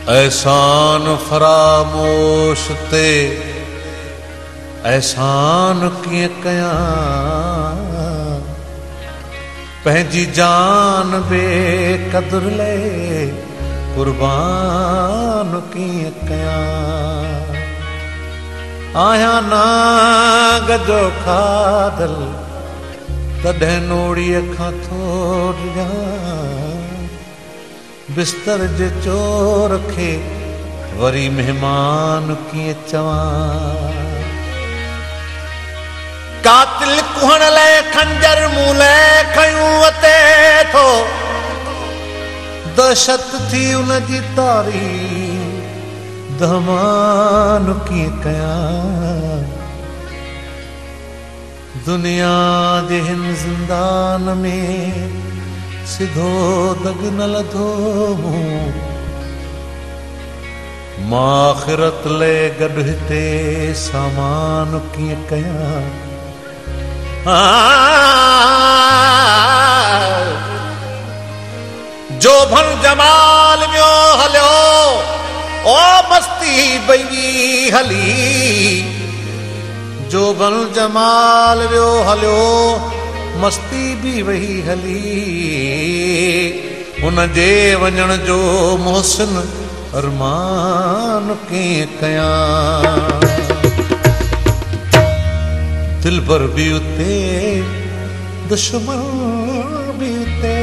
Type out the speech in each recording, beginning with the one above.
एहसान फरामोश ते एहसान कीअं कयां पंहिंजी जान बेक़दुर ले कुर्बान कीअं कयां आहियां नाग जो खाधल तॾहिं नोड़ीअ खां थोड़ बिस्तर जे चोर खे वरी मेहमान कीअं चवां कातिल कुहण लाइ खंजर मूं लाइ खयूं वते थो दहशत थी उन जी तारी दहमान कीअं कयां दुनिया जे हिन ज़िंदान में सिधो दग न लधो मां आख़िरत ले गॾु हिते सामान कीअं कयां जो भन जमाल वियो हलियो ओ मस्ती बई हली जो भन जमाल वियो हलियो मस्ती भी वही हली उन जे वञण जो मोहसिन अरमान कीअं कयां दिलबर भी उते दुश्मन भी उते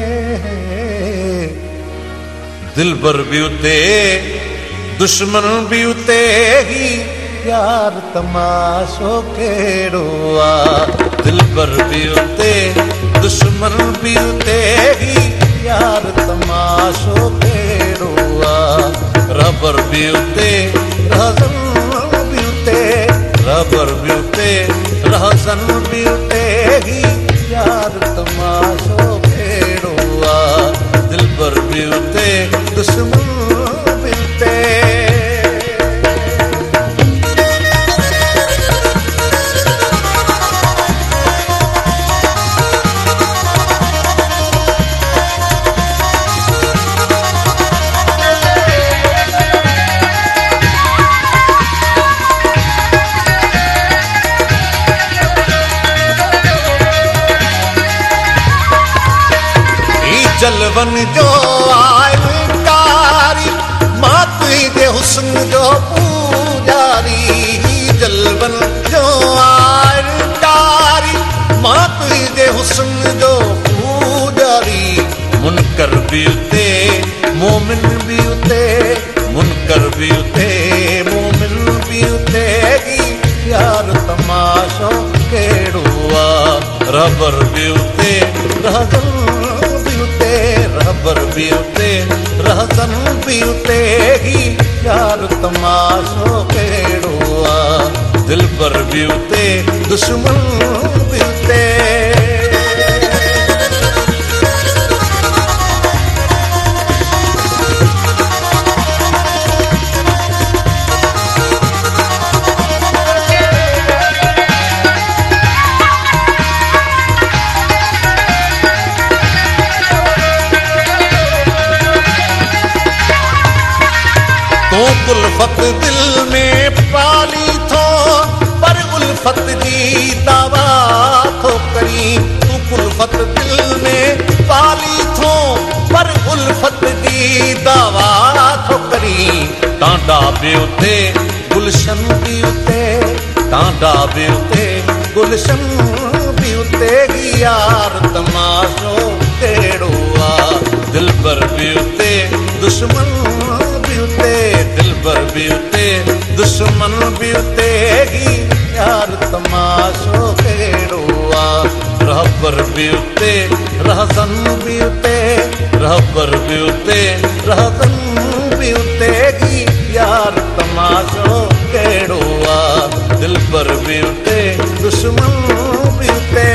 दिलबर भी उते दुश्मन भी उते ही यार तमाशो केड़ो आ दिलबर भी उते दुश्मन भी उते ही यार तमाशो केड़ो आ रबर भी उते रहज़न भी उते रबर भी उते रहज़न भी उते ही यार तमाशो केड़ो आ दिलबर भी उते दुश्मन भी उते जलवन जो आयकारी माती जे हुस्न जो पूजारी जलवन जो आयकारी माती जे हुस्न जो पूजारी मुनकर भी उते मोमिन भी उते मुनकर भी उते मोमिन भी उते यार तमाशो केड़ो आ रबर भी उते रहज़न रबर भी उते रहज़न भी उते ही यार तमाशो केड़ो आ दिलबर भी उते दुश्मन भी उते उल्फत दिल में पाली थो पर उल्फत जी दावा थो करी तू उल्फत दिल में पाली थो पर उल्फत जी दावा थो करी टांडा भी उते गुलशन भी उते टांडा भी उते गुलशन भी उते यार तमाशो केड़ो आ दिलबर भी उते दुश्मन भी उते दिलबर भी उते दुश्मन भी उते ही यार तमाशो केड़ो आ रहबर भी उते रहज़न भी उते रहबर भी उते रहज़न भी उते ही यार तमाशो केड़ो आ दिलबर भी उते दुश्मन भी उते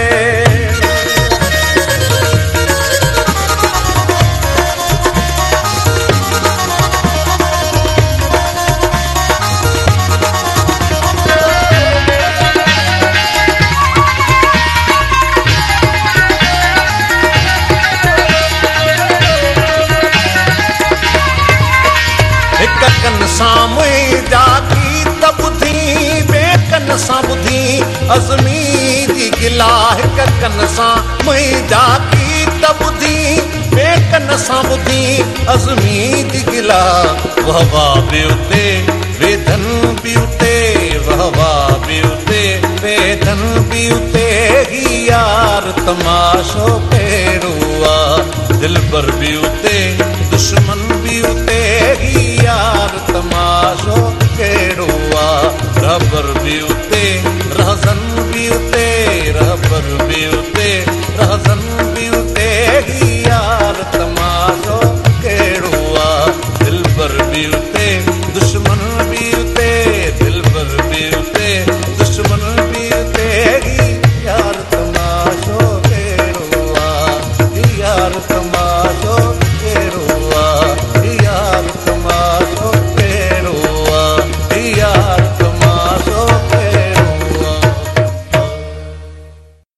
गिला हिक कन सां मुंहिंजा गीत ॿुधी ॿिए कन सां ॿुधी अज़मी दी गिला वहवा बि उते वेदन बि उते वहवा बि उते वेदन बि उते ही यार तमाशो कहिड़ो आहे दिलबर बि उते दुश्मन बि उते ही यार तमाशो कहिड़ो आहे रहबर बि उते रहज़न बि उते रहबर बि उते रहज़न